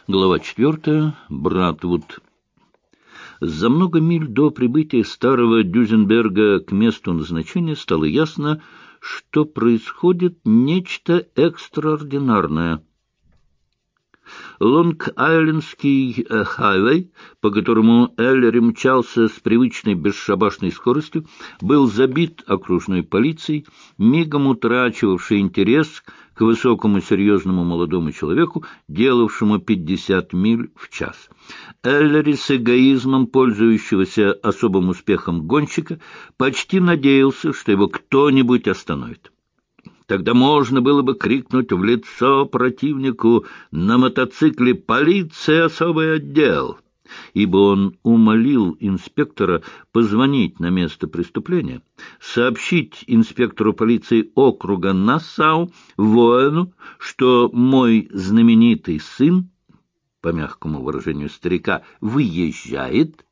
Глава 4. Братвуд. За много миль до прибытия старого Дюзенберга к месту назначения стало ясно, что происходит нечто экстраординарное. Лонг-Айлендский хайвей, по которому Эллери мчался с привычной бесшабашной скоростью, был забит окружной полицией, мигом утрачивавшей интерес к высокому серьезному молодому человеку, делавшему 50 миль в час. Эллери, с эгоизмом пользующегося особым успехом гонщика, почти надеялся, что его кто-нибудь остановит. Тогда можно было бы крикнуть в лицо противнику на мотоцикле «Полиция, особый отдел!», ибо он умолил инспектора позвонить на место преступления, сообщить инспектору полиции округа Нассау, Воэну, что мой знаменитый сын, по мягкому выражению старика, выезжает,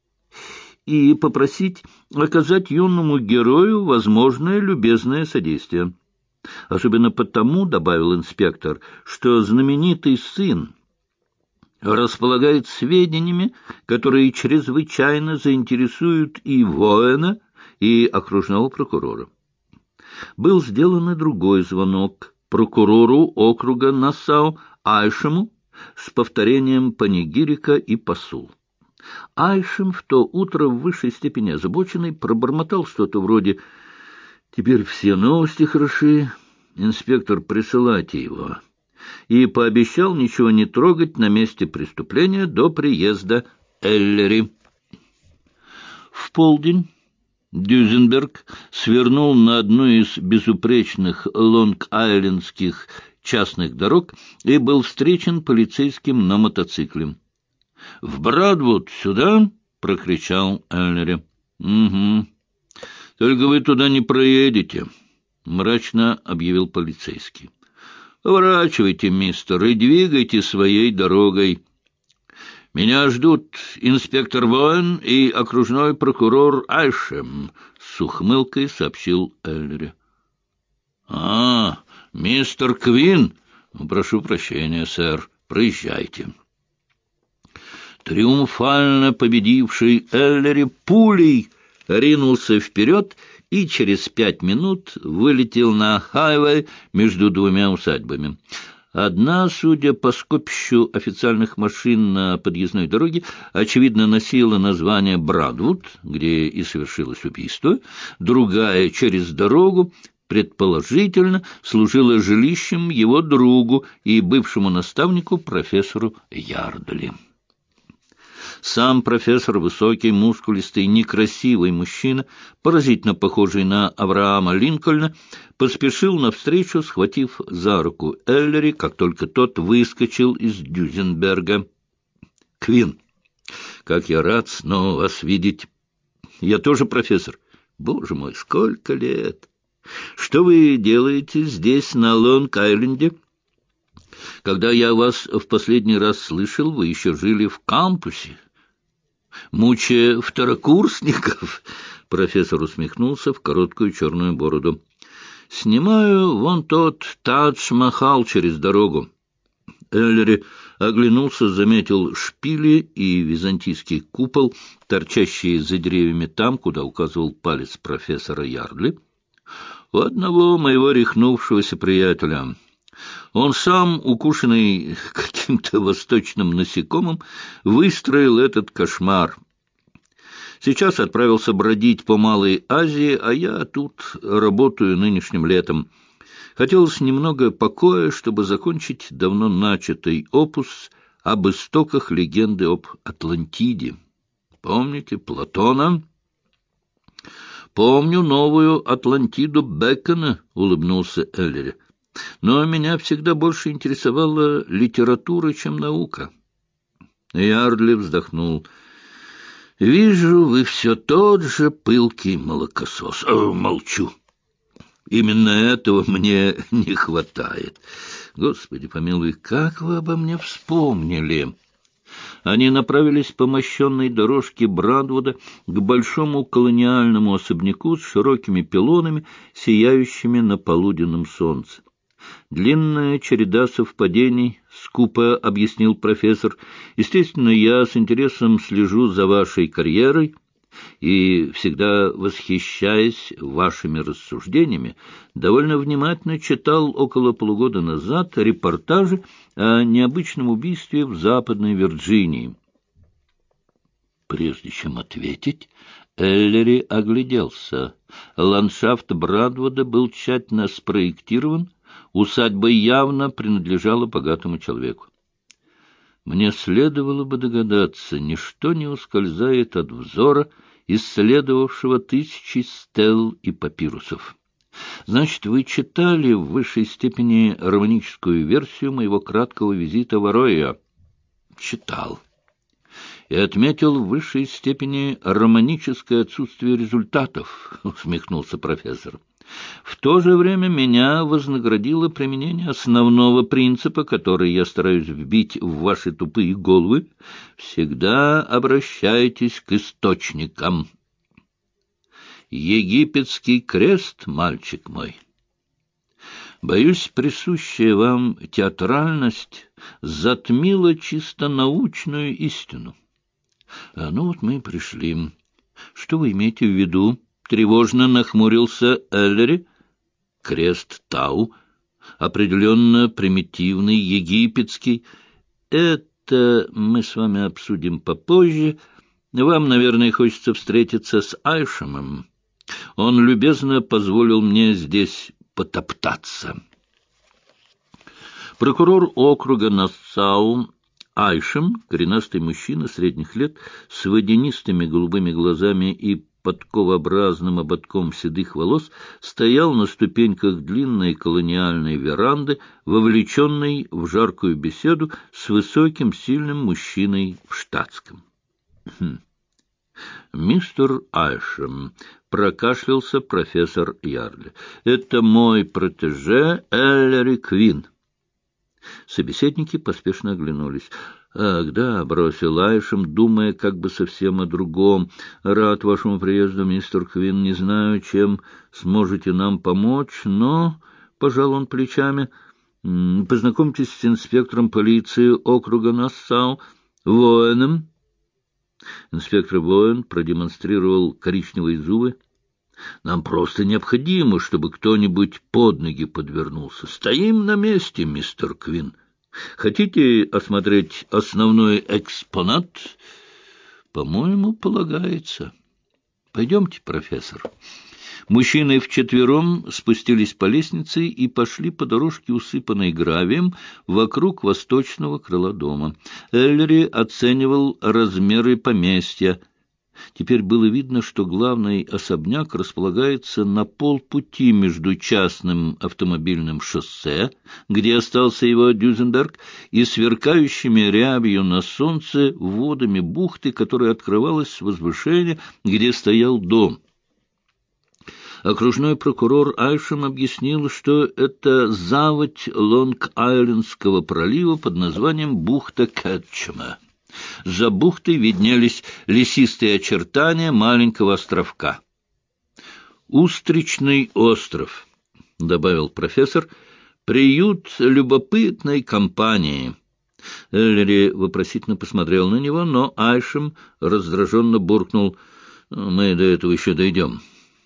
и попросить оказать юному герою возможное любезное содействие. Особенно потому, — добавил инспектор, — что знаменитый сын располагает сведениями, которые чрезвычайно заинтересуют и Воэна, и окружного прокурора. Был сделан и другой звонок прокурору округа Нассау Айшему с повторением панигирика и посул. Айшем, в то утро в высшей степени озабоченный, пробормотал что-то вроде «Теперь все новости хороши, инспектор, присылайте его», и пообещал ничего не трогать на месте преступления до приезда Эллери. В полдень Дюзенберг свернул на одну из безупречных лонг-айлендских частных дорог и был встречен полицейским на мотоцикле. — В Братвуд сюда? — прокричал Эллери. — Угу. — Только вы туда не проедете, — мрачно объявил полицейский. — Поворачивайте, мистер, и двигайте своей дорогой. Меня ждут инспектор Воэн и окружной прокурор Айшем, — с ухмылкой сообщил Эллери. — Мистер Квин? Прошу прощения, сэр. Проезжайте. Триумфально победивший Эллери пулей ринулся вперед и через 5 минут вылетел на хайвей между двумя усадьбами. Одна, судя по скопищу официальных машин на подъездной дороге, очевидно носила название Братвуд, где и совершилось убийство, другая через дорогу, предположительно, служила жилищем его другу и бывшему наставнику профессору Ярдли. Сам профессор, высокий, мускулистый, некрасивый мужчина, поразительно похожий на Авраама Линкольна, поспешил навстречу, схватив за руку Эллери, как только тот выскочил из Дюзенберга. — Квин, как я рад снова вас видеть. Я тоже профессор. Боже мой, сколько лет! Что вы делаете здесь, на Лонг-Айленде? Когда я вас в последний раз слышал, вы еще жили в кампусе, мучая второкурсников. Профессор усмехнулся в короткую черную бороду. — Снимаю вон тот Тадж-Махал через дорогу. Эллери оглянулся, заметил шпили и византийский купол, торчащие за деревьями там, куда указывал палец профессора Ярдли. — У одного моего рехнувшегося приятеля. Он сам, укушенный каким-то восточным насекомым, выстроил этот кошмар. Сейчас отправился бродить по Малой Азии, а я тут работаю нынешним летом. Хотелось немного покоя, чтобы закончить давно начатый опус об истоках легенды об Атлантиде. Помните Платона? — Помню новую Атлантиду Бэкона, — улыбнулся Эллери. Но меня всегда больше интересовала литература, чем наука. Ярдли вздохнул. — Вижу, вы все тот же пылкий молокосос. Молчу. Именно этого мне не хватает. Господи помилуй, как вы обо мне вспомнили! Они направились по мощенной дорожке Братвуда к большому колониальному особняку с широкими пилонами, сияющими на полуденном солнце. Длинная череда совпадений, — скупо объяснил профессор. Естественно, я с интересом слежу за вашей карьерой и, всегда восхищаясь вашими рассуждениями, довольно внимательно читал около полугода назад репортажи о необычном убийстве в Западной Вирджинии. Прежде чем ответить, Эллери огляделся. Ландшафт Брадвуда был тщательно спроектирован, усадьба явно принадлежала богатому человеку. Мне следовало бы догадаться, ничто не ускользает от взора, исследовавшего тысячи стел и папирусов. Значит, вы читали в высшей степени романическую версию моего краткого визита в Ароя? Читал. И отметил в высшей степени романическое отсутствие результатов, — усмехнулся профессор. В то же время меня вознаградило применение основного принципа, который я стараюсь вбить в ваши тупые головы. Всегда обращайтесь к источникам. Египетский крест, мальчик мой. Боюсь, присущая вам театральность затмила чисто научную истину. Ну вот мы и пришли. Что вы имеете в виду? Тревожно нахмурился Эллери. Крест Тау, определенно примитивный, египетский. Это мы с вами обсудим попозже. Вам, наверное, хочется встретиться с Айшемом. Он любезно позволил мне здесь потоптаться. Прокурор округа Нассау Айшем, коренастый мужчина средних лет, с водянистыми голубыми глазами и подковообразным ободком седых волос, стоял на ступеньках длинной колониальной веранды, вовлеченный в жаркую беседу с высоким, сильным мужчиной в штатском. «Мистер Айшем», — прокашлялся профессор Ярли, — «это мой протеже Эллери Квин». Собеседники поспешно оглянулись. «Ах, да», — бросил Айшем, думая как бы совсем о другом. «Рад вашему приезду, мистер Квин. Не знаю, чем сможете нам помочь, но...» — пожал он плечами. «Познакомьтесь с инспектором полиции округа Нассау, Воэном». Инспектор Воэн продемонстрировал коричневые зубы. «Нам просто необходимо, чтобы кто-нибудь под ноги подвернулся. Стоим на месте, мистер Квин. Хотите осмотреть основной экспонат? По-моему, полагается. Пойдемте, профессор». Мужчины вчетвером спустились по лестнице и пошли по дорожке, усыпанной гравием, вокруг восточного крыла дома. Эллери оценивал размеры поместья. Теперь было видно, что главный особняк располагается на полпути между частным автомобильным шоссе, где остался его Дюзенберг, и сверкающими рябью на солнце водами бухты, которая открывалась с возвышения, где стоял дом. Окружной прокурор Айшем объяснил, что это заводь Лонг-Айлендского пролива под названием бухта Кетчума. За бухтой виднелись лесистые очертания маленького островка. «Устричный остров», — добавил профессор, — «приют любопытной компании». Эллери вопросительно посмотрел на него, но Айшем раздраженно буркнул: «Мы до этого еще дойдем».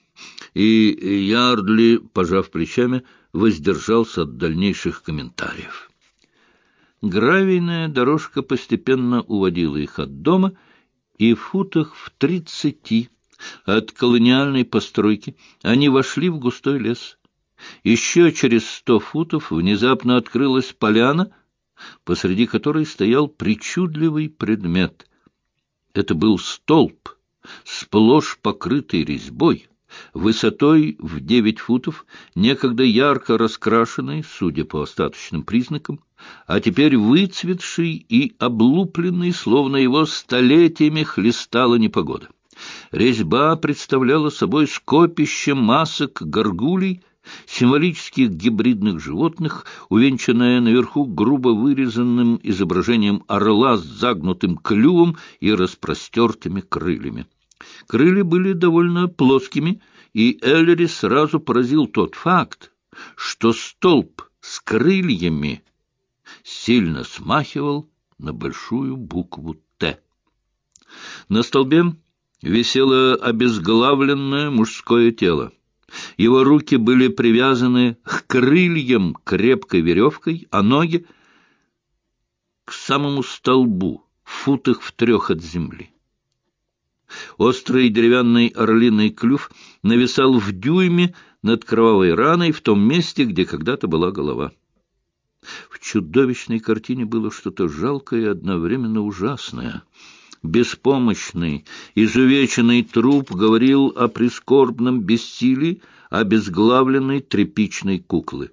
И Ярдли, пожав плечами, воздержался от дальнейших комментариев. Гравийная дорожка постепенно уводила их от дома, и в футах в 30 от колониальной постройки они вошли в густой лес. Еще через 100 футов внезапно открылась поляна, посреди которой стоял причудливый предмет. Это был столб, сплошь покрытый резьбой, высотой в 9 футов, некогда ярко раскрашенный, судя по остаточным признакам, а теперь выцветший и облупленный, словно его столетиями хлестала непогода. Резьба представляла собой скопище масок горгулей, символических гибридных животных, увенчанная наверху грубо вырезанным изображением орла с загнутым клювом и распростертыми крыльями. Крылья были довольно плоскими, и Эллери сразу поразил тот факт, что столб с крыльями сильно смахивал на большую букву «Т». На столбе висело обезглавленное мужское тело. Его руки были привязаны к крыльям крепкой веревкой, а ноги — к самому столбу, в футах в 3 от земли. Острый деревянный орлиный клюв нависал в дюйме над кровавой раной в том месте, где когда-то была голова. В чудовищной картине было что-то жалкое и одновременно ужасное. Беспомощный, изувеченный труп говорил о прискорбном бессилии обезглавленной тряпичной куклы.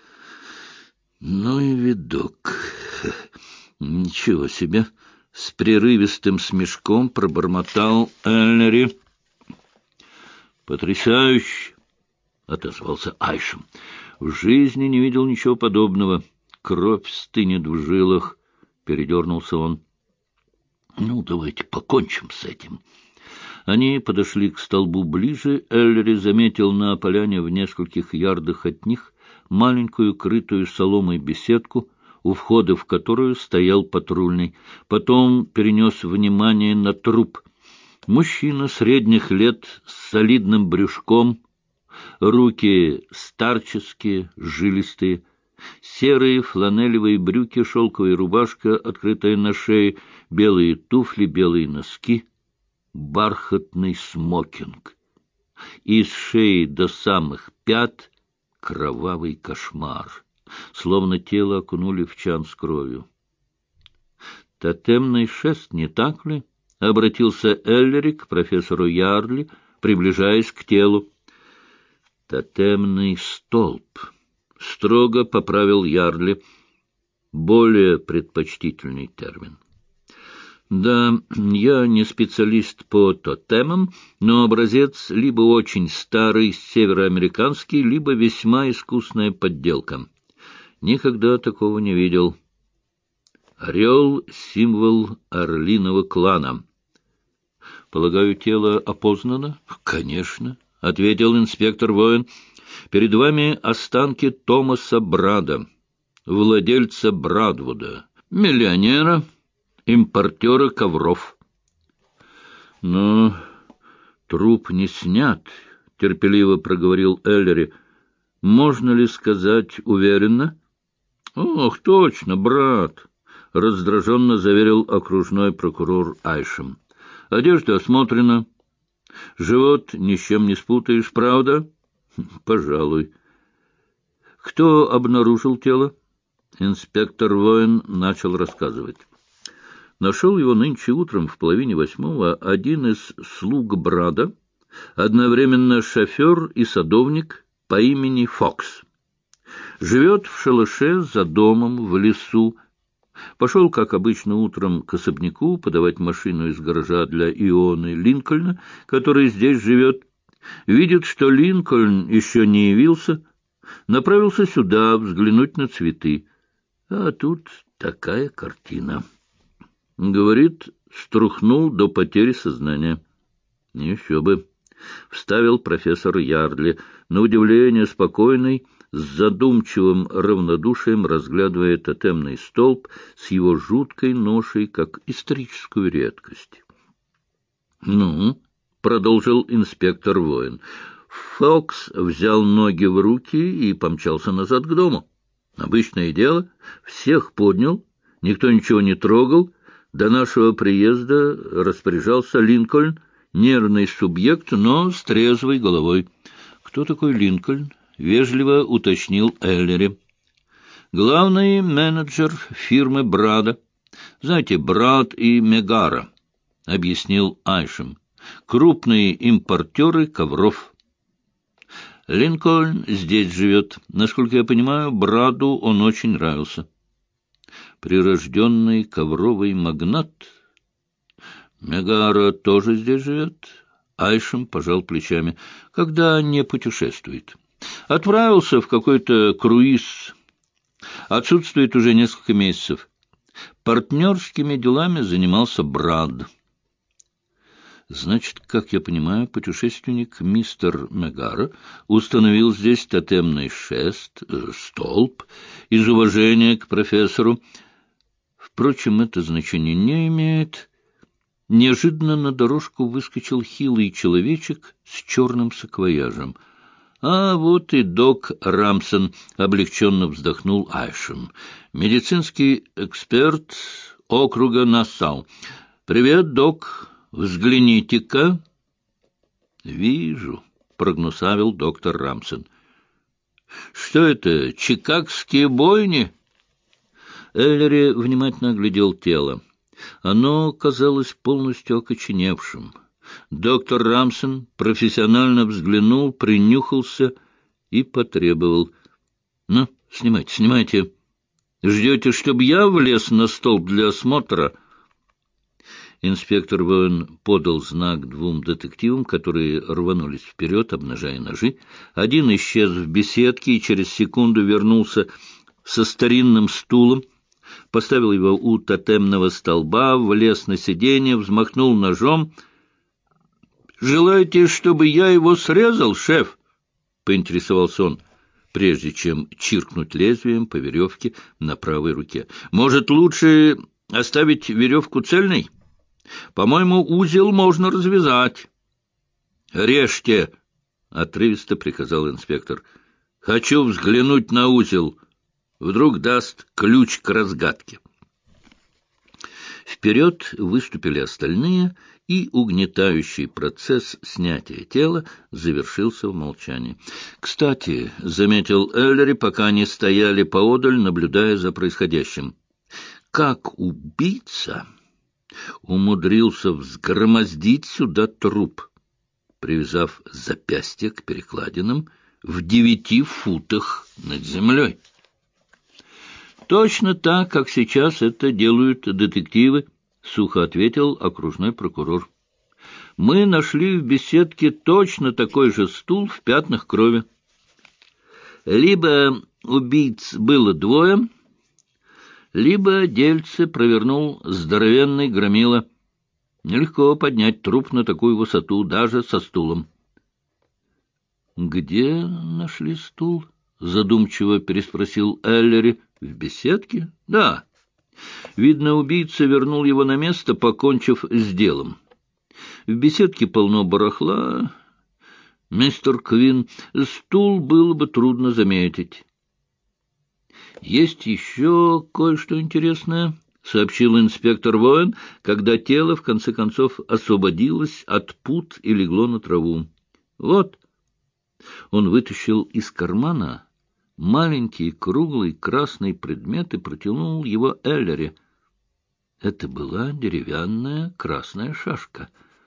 Ну и видок! Ничего себе! С прерывистым смешком пробормотал Эллери. «Потрясающе!» — отозвался Айшем. «В жизни не видел ничего подобного. Кровь стынет в жилах», — передернулся он. «Ну, давайте покончим с этим». Они подошли к столбу ближе. Эллери заметил на поляне в нескольких ярдах от них маленькую крытую соломой беседку, у входа в которую стоял патрульный. Потом перенес внимание на труп. Мужчина средних лет с солидным брюшком, руки старческие, жилистые, серые фланелевые брюки, шелковая рубашка, открытая на шее, белые туфли, белые носки, бархатный смокинг. Из шеи до самых пят кровавый кошмар. Словно тело окунули в чан с кровью. «Тотемный шест, не так ли?» — обратился Эллери к профессору Ярли, приближаясь к телу. «Тотемный столб», — строго поправил Ярли, более предпочтительный термин. «Да, я не специалист по тотемам, но образец либо очень старый, североамериканский, либо весьма искусная подделка. Никогда такого не видел. Орел — символ орлиного клана. Полагаю, тело опознано? Конечно, — ответил инспектор Воин. Перед вами останки Томаса Брада, владельца Брадвуда, миллионера, импортера ковров. Но труп не снят, — терпеливо проговорил Эллери. Можно ли сказать уверенно? — Ох, точно, брат! — раздраженно заверил окружной прокурор Айшем. — Одежда осмотрена. Живот ни с чем не спутаешь, правда? — Пожалуй. — Кто обнаружил тело? Инспектор Воин начал рассказывать. Нашел его нынче утром в 7:30 один из слуг Брада, одновременно шофер и садовник по имени Фокс. Живет в шалаше за домом в лесу. Пошел, как обычно, утром к особняку подавать машину из гаража для Ионы Линкольна, который здесь живет. Видит, что Линкольн еще не явился, направился сюда взглянуть на цветы. А тут такая картина. Говорит, струхнул до потери сознания. Еще бы. Вставил профессор Ярли, на удивление спокойный, с задумчивым равнодушием разглядывая тотемный столб с его жуткой ношей, как историческую редкость. — Ну, — продолжил инспектор Воин, — Фокс взял ноги в руки и помчался назад к дому. Обычное дело, всех поднял, никто ничего не трогал. До нашего приезда распоряжался Линкольн, нервный субъект, но с трезвой головой. — Кто такой Линкольн? — вежливо уточнил Эллери. — Главный менеджер фирмы Брада. Знаете, Брад и Мегара, — объяснил Айшем. — Крупные импортеры ковров. Линкольн здесь живет. Насколько я понимаю, Браду он очень нравился. Прирожденный ковровый магнат. Мегара тоже здесь живет? Айшем пожал плечами. Когда не путешествует. Отправился в какой-то круиз. Отсутствует уже несколько месяцев. Партнерскими делами занимался Брад. Значит, как я понимаю, путешественник мистер Мегара установил здесь тотемный шест, столб, из уважения к профессору. Впрочем, это значение не имеет. Неожиданно на дорожку выскочил хилый человечек с черным саквояжем. А вот и док Рамсон, облегченно вздохнул Айшем. Медицинский эксперт округа Нассау. Привет, док. Взгляните-ка. Вижу, прогнусавил доктор Рамсон. Что это, чикагские бойни? Эллери внимательно оглядел тело. Оно казалось полностью окоченевшим. Доктор Рамсон профессионально взглянул, принюхался и потребовал. — Ну, снимайте, снимайте. Ждете, чтобы я влез на столб для осмотра? Инспектор Воин подал знак двум детективам, которые рванулись вперед, обнажая ножи. Один исчез в беседке и через секунду вернулся со старинным стулом, поставил его у тотемного столба, влез на сиденье, взмахнул ножом. — Желаете, чтобы я его срезал, шеф? — поинтересовался он, прежде чем чиркнуть лезвием по веревке на правой руке. — Может, лучше оставить веревку цельной? По-моему, узел можно развязать. — Режьте! — отрывисто приказал инспектор. — Хочу взглянуть на узел. Вдруг даст ключ к разгадке. Вперед выступили остальные, и угнетающий процесс снятия тела завершился в молчании. «Кстати», — заметил Эллери, пока они стояли поодаль, наблюдая за происходящим, — «как убийца умудрился взгромоздить сюда труп, привязав запястье к перекладинам в 9 футах над землей?» «Точно так, как сейчас это делают детективы», — сухо ответил окружной прокурор. «Мы нашли в беседке точно такой же стул в пятнах крови. Либо убийц было двое, либо дельце провернул здоровенный громила. Нелегко поднять труп на такую высоту, даже со стулом». «Где нашли стул?» — задумчиво переспросил Эллери. «В беседке?» «Да. Видно, убийца вернул его на место, покончив с делом. В беседке полно барахла. Мистер Квин, стул было бы трудно заметить». «Есть еще кое-что интересное», — сообщил инспектор Воин, когда тело, в конце концов, освободилось от пут и легло на траву. «Вот». Он вытащил из кармана маленький круглый красный предмет и протянул его Эллери. Это была деревянная красная шашка.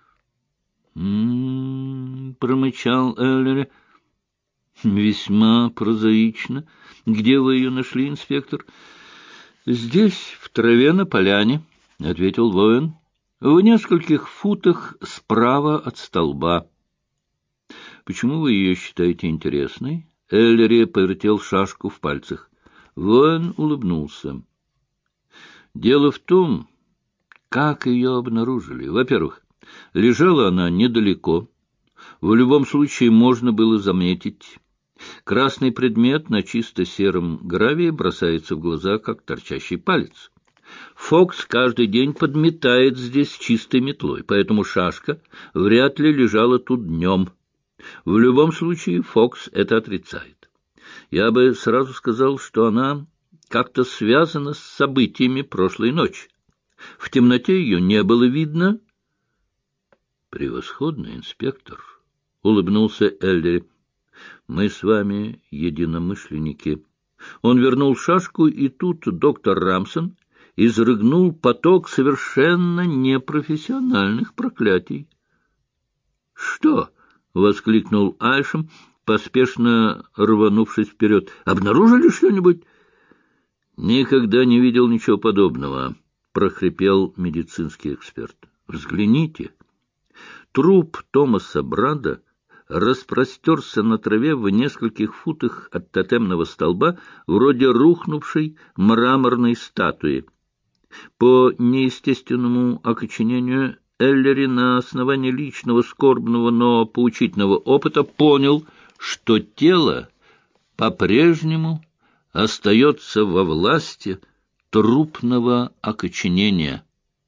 Промычал Эллери. «Весьма прозаично. Где вы ее нашли, инспектор?» «Здесь, в траве на поляне», — ответил воин. «В нескольких футах справа от столба». «Почему вы ее считаете интересной?» Эллери повертел шашку в пальцах. Воин улыбнулся. «Дело в том, как ее обнаружили. Во-первых, лежала она недалеко. В любом случае можно было заметить. Красный предмет на чисто сером гравии бросается в глаза, как торчащий палец. Фокс каждый день подметает здесь чистой метлой, поэтому шашка вряд ли лежала тут днем. В любом случае Фокс это отрицает. Я бы сразу сказал, что она как-то связана с событиями прошлой ночи. В темноте ее не было видно». «Превосходно, инспектор», — улыбнулся Эллери. «Мы с вами единомышленники». Он вернул шашку, и тут доктор Рамсон изрыгнул поток совершенно непрофессиональных проклятий. «Что?» — воскликнул Айшем, поспешно рванувшись вперед. «Обнаружили что-нибудь?» «Никогда не видел ничего подобного», — прохрипел медицинский эксперт. «Взгляните». Труп Томаса Брада распростерся на траве в нескольких футах от тотемного столба, вроде рухнувшей мраморной статуи. По неестественному окоченению Эллери на основании личного, скорбного, но поучительного опыта понял, что тело по-прежнему остается во власти трупного окоченения.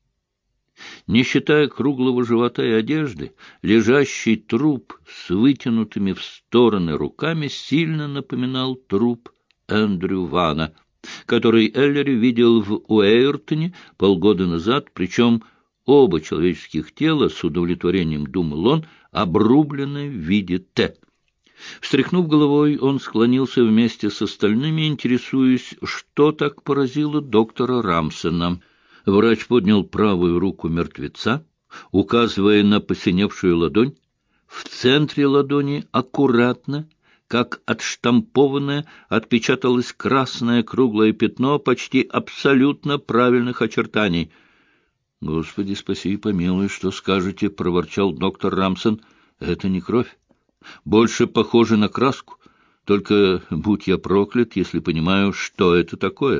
Не считая круглого живота и одежды, лежащий труп с вытянутыми в стороны руками сильно напоминал труп Эндрю Вана, который Эллери видел в Уэйртоне полгода назад, причем оба человеческих тела, с удовлетворением думал он, обрублены в виде Т. Встряхнув головой, он склонился вместе с остальными, интересуясь, что так поразило доктора Рамсена. Врач поднял правую руку мертвеца, указывая на посиневшую ладонь. В центре ладони аккуратно, как отштампованное, отпечаталось красное круглое пятно почти абсолютно правильных очертаний. — Господи, спаси и помилуй, что скажете, — проворчал доктор Рамсен. — Это не кровь. Больше похоже на краску. Только будь я проклят, если понимаю, что это такое.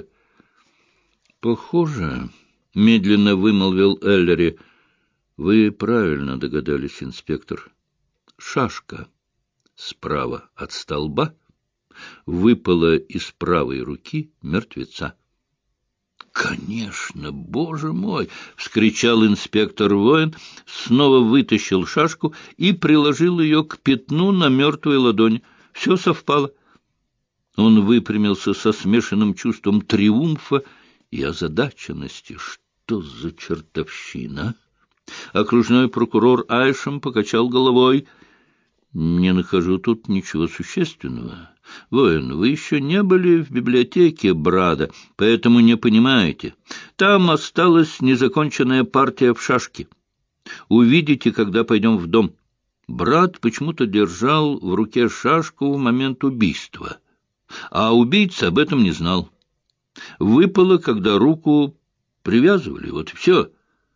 — Похоже, — медленно вымолвил Эллери. — Вы правильно догадались, инспектор. Шашка справа от столба выпала из правой руки мертвеца. — Конечно, боже мой! — вскричал инспектор Воин, снова вытащил шашку и приложил ее к пятну на мертвой ладони. Все совпало. Он выпрямился со смешанным чувством триумфа и озадаченности. Что за чертовщина? Окружной прокурор Айшем покачал головой. — Не нахожу тут ничего существенного. Воин, вы еще не были в библиотеке Брада, поэтому не понимаете. Там осталась незаконченная партия в шашки. Увидите, когда пойдем в дом. Брат почему-то держал в руке шашку в момент убийства, а убийца об этом не знал. Выпало, когда руку привязывали, вот и все.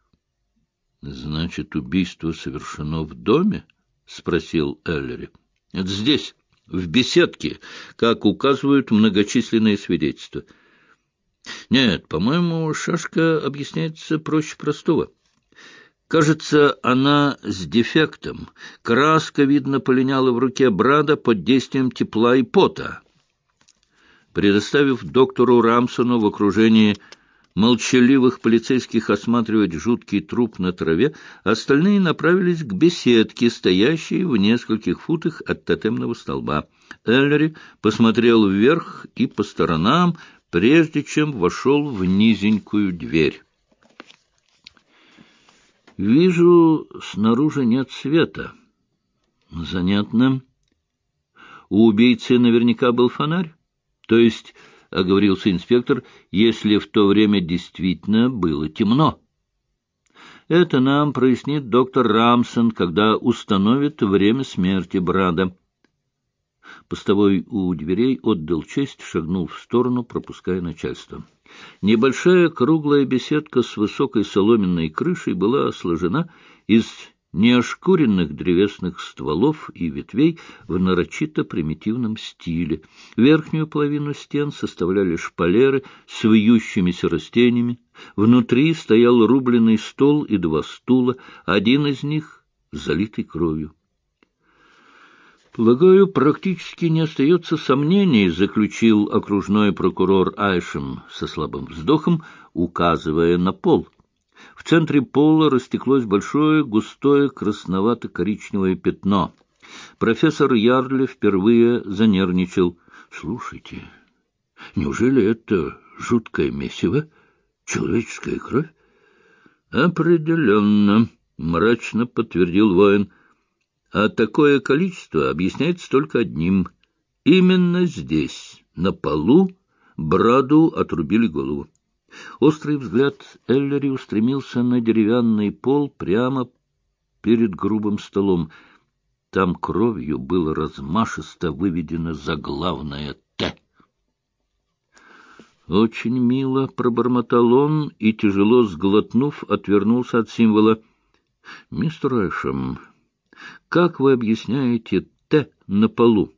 — Значит, убийство совершено в доме? — спросил Эллери. — Это здесь, в беседке, как указывают многочисленные свидетельства. Нет, по-моему, шашка объясняется проще простого. Кажется, она с дефектом. Краска, видно, полиняла в руке Брада под действием тепла и пота. Предоставив доктору Рамсону в окружении молчаливых полицейских осматривать жуткий труп на траве, остальные направились к беседке, стоящей в нескольких футах от тотемного столба. Эллери посмотрел вверх и по сторонам, прежде чем вошел в низенькую дверь. «Вижу, снаружи нет света. Занятно. У убийцы наверняка был фонарь. То есть, — оговорился инспектор, — если в то время действительно было темно. Это нам прояснит доктор Рамсен, когда установит время смерти Брада». Постовой у дверей отдал честь, шагнул в сторону, пропуская начальство. Небольшая круглая беседка с высокой соломенной крышей была сложена из неошкуренных древесных стволов и ветвей в нарочито примитивном стиле. Верхнюю половину стен составляли шпалеры с вьющимися растениями. Внутри стоял рубленый стол и два стула, один из них залитый кровью. «Полагаю, практически не остается сомнений», — заключил окружной прокурор Айшем со слабым вздохом, указывая на пол. В центре пола растеклось большое, густое, красновато-коричневое пятно. Профессор Ярли впервые занервничал. «Слушайте, неужели это жуткое месиво? Человеческая кровь?» «Определенно», — мрачно подтвердил воин. А такое количество объясняется только одним. Именно здесь, на полу, Браду отрубили голову. Острый взгляд Эллери устремился на деревянный пол прямо перед грубым столом. Там кровью было размашисто выведено заглавное «Т». «Очень мило», — пробормотал он и, тяжело сглотнув, отвернулся от символа. «Мистер Эшем, как вы объясняете «Т» на полу?»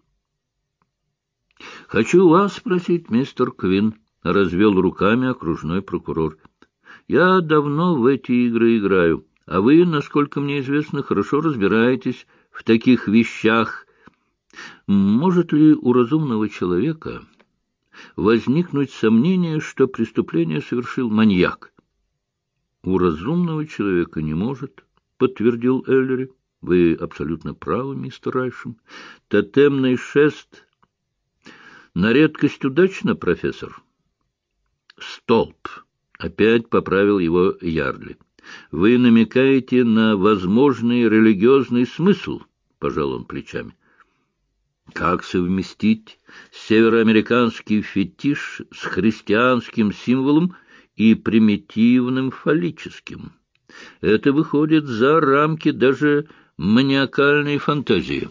— Хочу вас спросить, мистер Квин, — развел руками окружной прокурор. — Я давно в эти игры играю. А вы, насколько мне известно, хорошо разбираетесь в таких вещах. Может ли у разумного человека возникнуть сомнение, что преступление совершил маньяк? — У разумного человека не может, — подтвердил Эллери. — Вы абсолютно правы, мистер Райшем. Тотемный шест на редкость удачно, профессор. — Столб! — опять поправил его Ярдли. — Вы намекаете на возможный религиозный смысл, — пожал он плечами. Как совместить североамериканский фетиш с христианским символом и примитивным фаллическим? Это выходит за рамки даже маниакальной фантазии.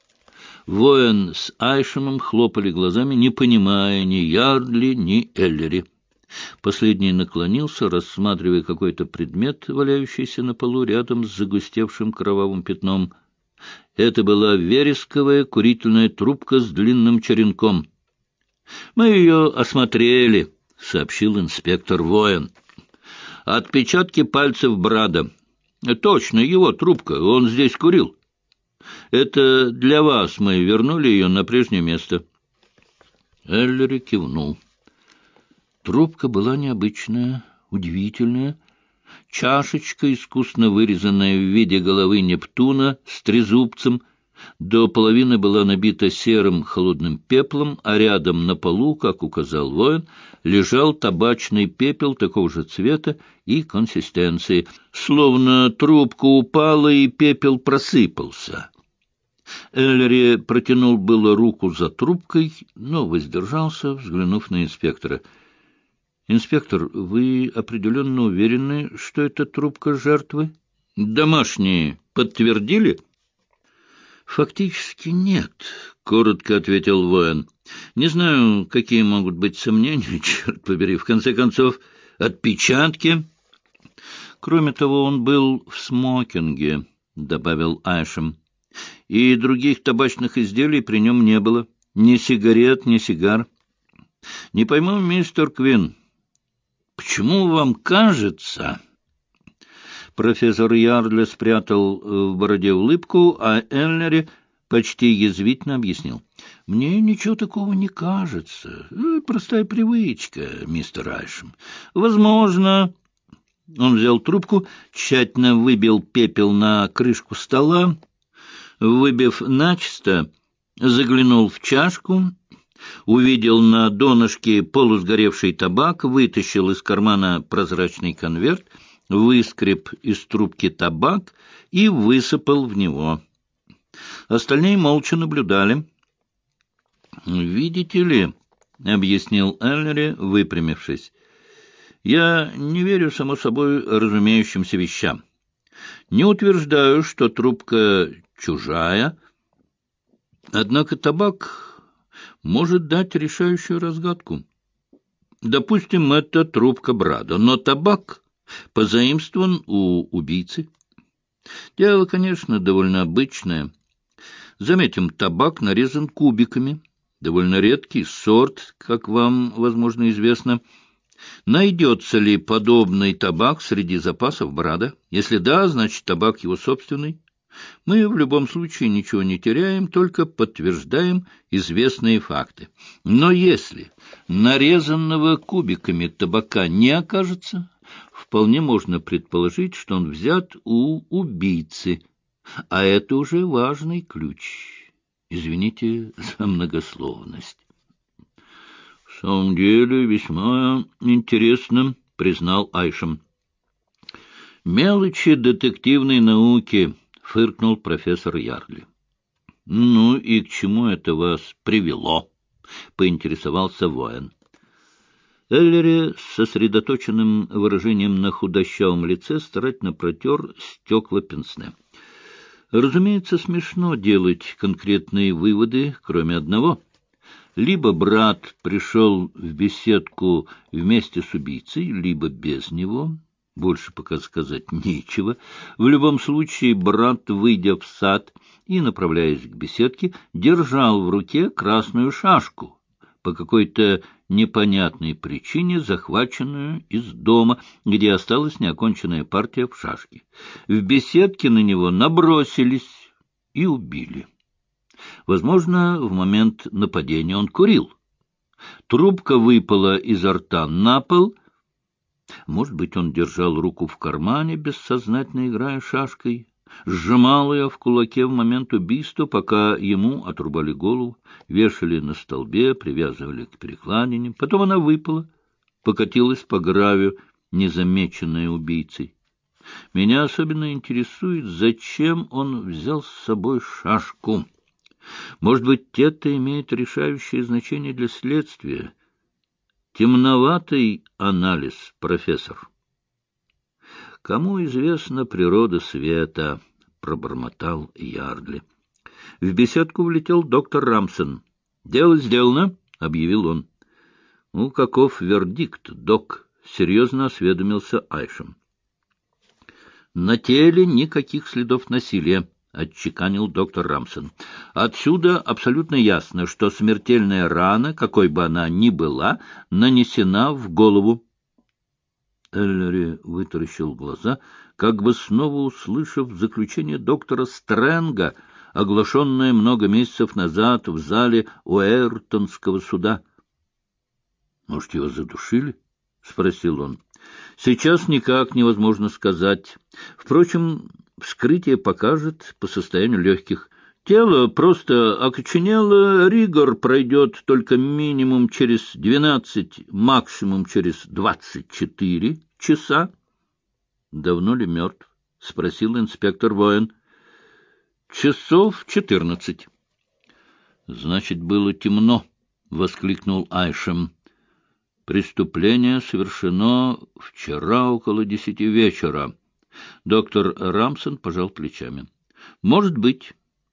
Воин с Айшемом хлопали глазами, не понимая ни Ярдли, ни Эллери. Последний наклонился, рассматривая какой-то предмет, валяющийся на полу рядом с загустевшим кровавым пятном. Это была вересковая курительная трубка с длинным черенком. — Мы ее осмотрели, — сообщил инспектор Воин. — Отпечатки пальцев Брада. Точно, его трубка, он здесь курил. Это для вас мы вернули ее на прежнее место. Эллери кивнул. Трубка была необычная, удивительная. Чашечка, искусно вырезанная в виде головы Нептуна с трезубцем, до половины была набита серым холодным пеплом, а рядом на полу, как указал Воин, лежал табачный пепел такого же цвета и консистенции, словно трубка упала и пепел просыпался. Эллери протянул было руку за трубкой, но воздержался, взглянув на инспектора. — Инспектор, вы определенно уверены, что это трубка жертвы? — Домашние подтвердили? — Фактически нет, — коротко ответил Воин. — Не знаю, какие могут быть сомнения, черт побери. В конце концов, отпечатки. — Кроме того, он был в смокинге, — добавил Айшем. — И других табачных изделий при нем не было. Ни сигарет, ни сигар. — Не пойму, мистер Квин, почему вам кажется... Профессор Ярдли спрятал в бороде улыбку, а Эллери почти язвительно объяснил. — Мне ничего такого не кажется. Простая привычка, мистер Айшем. Возможно... Он взял трубку, тщательно выбил пепел на крышку стола, выбив начисто, заглянул в чашку, увидел на донышке полусгоревший табак, вытащил из кармана прозрачный конверт, выскреб из трубки табак и высыпал в него. Остальные молча наблюдали. — Видите ли, — объяснил Эллери, выпрямившись, — я не верю, само собой, разумеющимся вещам. Не утверждаю, что трубка чужая, однако табак может дать решающую разгадку. Допустим, это трубка Брада, но табак позаимствован у убийцы. Дело, конечно, довольно обычное. Заметим, табак нарезан кубиками, довольно редкий сорт, как вам, возможно, известно. Найдется ли подобный табак среди запасов Брада? Если да, значит, табак его собственный. Мы в любом случае ничего не теряем, только подтверждаем известные факты. Но если нарезанного кубиками табака не окажется, вполне можно предположить, что он взят у убийцы, а это уже важный ключ. Извините за многословность. — В самом деле весьма интересно, — признал Айшем. — Мелочи детективной науки, — фыркнул профессор Ярдли. — Ну и к чему это вас привело? — поинтересовался Воин. Эллери с сосредоточенным выражением на худощавом лице старательно протер стекла пенсне. Разумеется, смешно делать конкретные выводы, кроме одного. Либо брат пришел в беседку вместе с убийцей, либо без него. Больше пока сказать нечего. В любом случае, брат, выйдя в сад и направляясь к беседке, держал в руке красную шашку. По какой-то непонятной причине захваченную из дома, где осталась неоконченная партия в шашки. В беседке на него набросились и убили. Возможно, в момент нападения он курил. Трубка выпала изо рта на пол. Может быть, он держал руку в кармане, бессознательно играя шашкой, сжимал ее в кулаке в момент убийства, пока ему отрубали голову, вешали на столбе, привязывали к перекладине. Потом она выпала, покатилась по гравию, незамеченная убийцей. Меня особенно интересует, зачем он взял с собой шашку. Может быть, это имеет решающее значение для следствия. Темноватый анализ, профессор. Кому известна природа света, пробормотал Ярдли. В беседку влетел доктор Рамсон. Дело сделано, объявил он. Ну, каков вердикт, док? Серьезно осведомился Айшем. На теле никаких следов насилия, отчеканил доктор Рамсон. Отсюда абсолютно ясно, что смертельная рана, какой бы она ни была, нанесена в голову. Эллери вытаращил глаза, как бы снова услышав заключение доктора Стрэнга, оглашенное много месяцев назад в зале Уэртонского суда. — Может, его задушили? — спросил он. — Сейчас никак невозможно сказать. Впрочем, вскрытие покажет по состоянию легких. Тело просто окоченело, ригор пройдет только минимум через 12, максимум через 24 часа. — Давно ли мертв? — спросил инспектор Воин. — Часов 14. — Значит, было темно, — воскликнул Айшем. — Преступление совершено вчера около 10 вечера. Доктор Рамсон пожал плечами. — Может быть.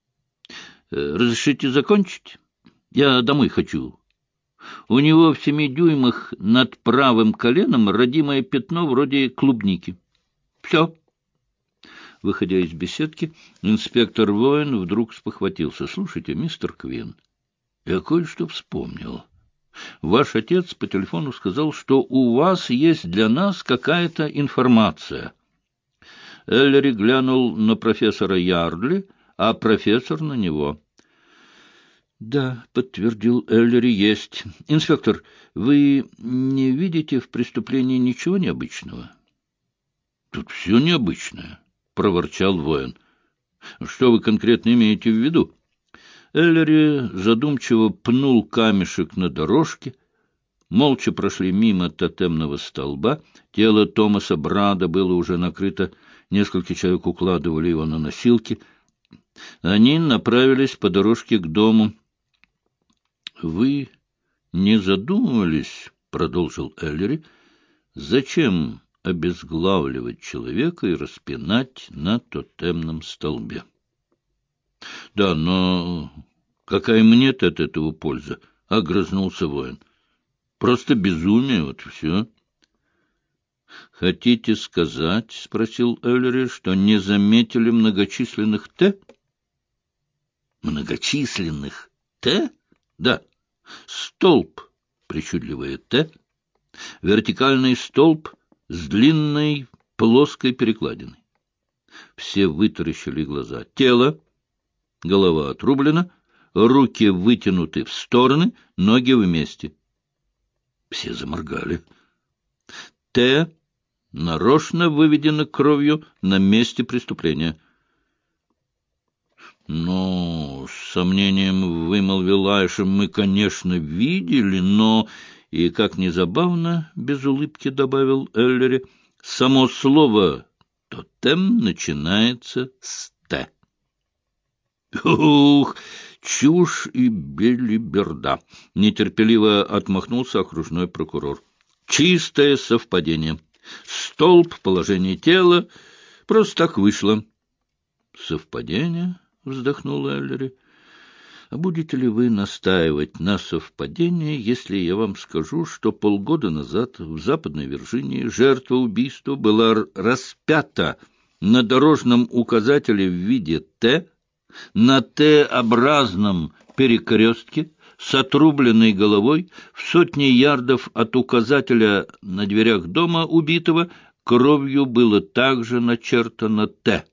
Разрешите закончить? Я домой хочу. У него в 7 дюймах над правым коленом родимое пятно вроде клубники. Все. Выходя из беседки, инспектор Воин вдруг спохватился. — Слушайте, мистер Квин, я кое-что вспомнил. Ваш отец по телефону сказал, что у вас есть для нас какая-то информация. Эллери глянул на профессора Ярдли, а профессор на него. — Да, — подтвердил Эллери, — есть. Инспектор, вы не видите в преступлении ничего необычного? — Тут все необычное, — проворчал Воин. — Что вы конкретно имеете в виду? Эллери задумчиво пнул камешек на дорожке. Молча прошли мимо тотемного столба. Тело Томаса Брада было уже накрыто. Несколько человек укладывали его на носилки. Они направились по дорожке к дому. — Вы не задумывались, — продолжил Эллери, — зачем обезглавливать человека и распинать на тотемном столбе? — Да, но какая мне-то от этого польза? — огрызнулся Воин. — Просто безумие, вот все. — Хотите сказать, — спросил Эллери, — что не заметили многочисленных «Т»? — Многочисленных «Т»? Да. Столб, причудливое «Т», вертикальный столб с длинной плоской перекладиной. Все вытаращили глаза. Тело, голова отрублена, руки вытянуты в стороны, ноги вместе. Все заморгали. «Т» нарочно выведено кровью на месте преступления. — Ну, с сомнением вымолвил Айшем, мы, конечно, видели, но... И, как незабавно, без улыбки добавил Эллери, само слово «тотем» начинается с «т». Ух, чушь и белиберда! — нетерпеливо отмахнулся окружной прокурор. Чистое совпадение. Столб, положение тела. Просто так вышло. Совпадение? — вздохнул Эллери. — А будете ли вы настаивать на совпадении, если я вам скажу, что полгода назад в Западной Вирджинии жертва убийства была распята на дорожном указателе в виде «Т», на Т-образном перекрестке с отрубленной головой, в сотне ярдов от указателя на дверях дома убитого кровью было также начертано «Т».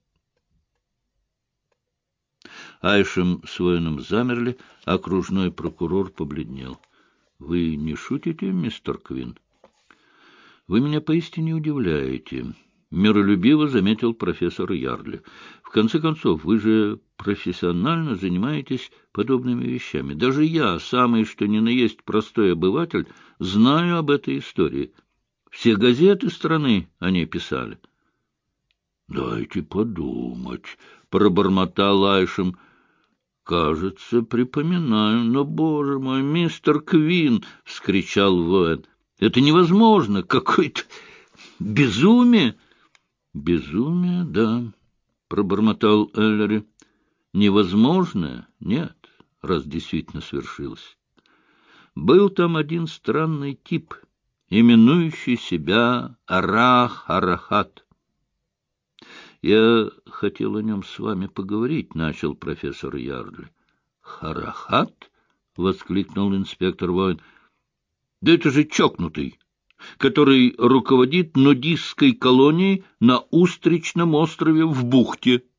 Айшем с воином замерли, а окружной прокурор побледнел. — Вы не шутите, мистер Квин? — Вы меня поистине удивляете, — миролюбиво заметил профессор Ярли. — В конце концов, вы же профессионально занимаетесь подобными вещами. Даже я, самый что ни на есть простой обыватель, знаю об этой истории. Все газеты страны о ней писали. — Дайте подумать, — пробормотал Айшем. — Кажется, припоминаю, но, боже мой, мистер Квин! — вскричал воин. — Это невозможно! Какое-то безумие! — Безумие, да, — пробормотал Эллери. — Невозможное? Нет, раз действительно свершилось. Был там один странный тип, именующий себя Арах-Арахат. — Я хотел о нем с вами поговорить, — начал профессор Ярли. — Харахат? — воскликнул инспектор воин. — Да это же чокнутый, который руководит нудистской колонией на Устричном острове в бухте.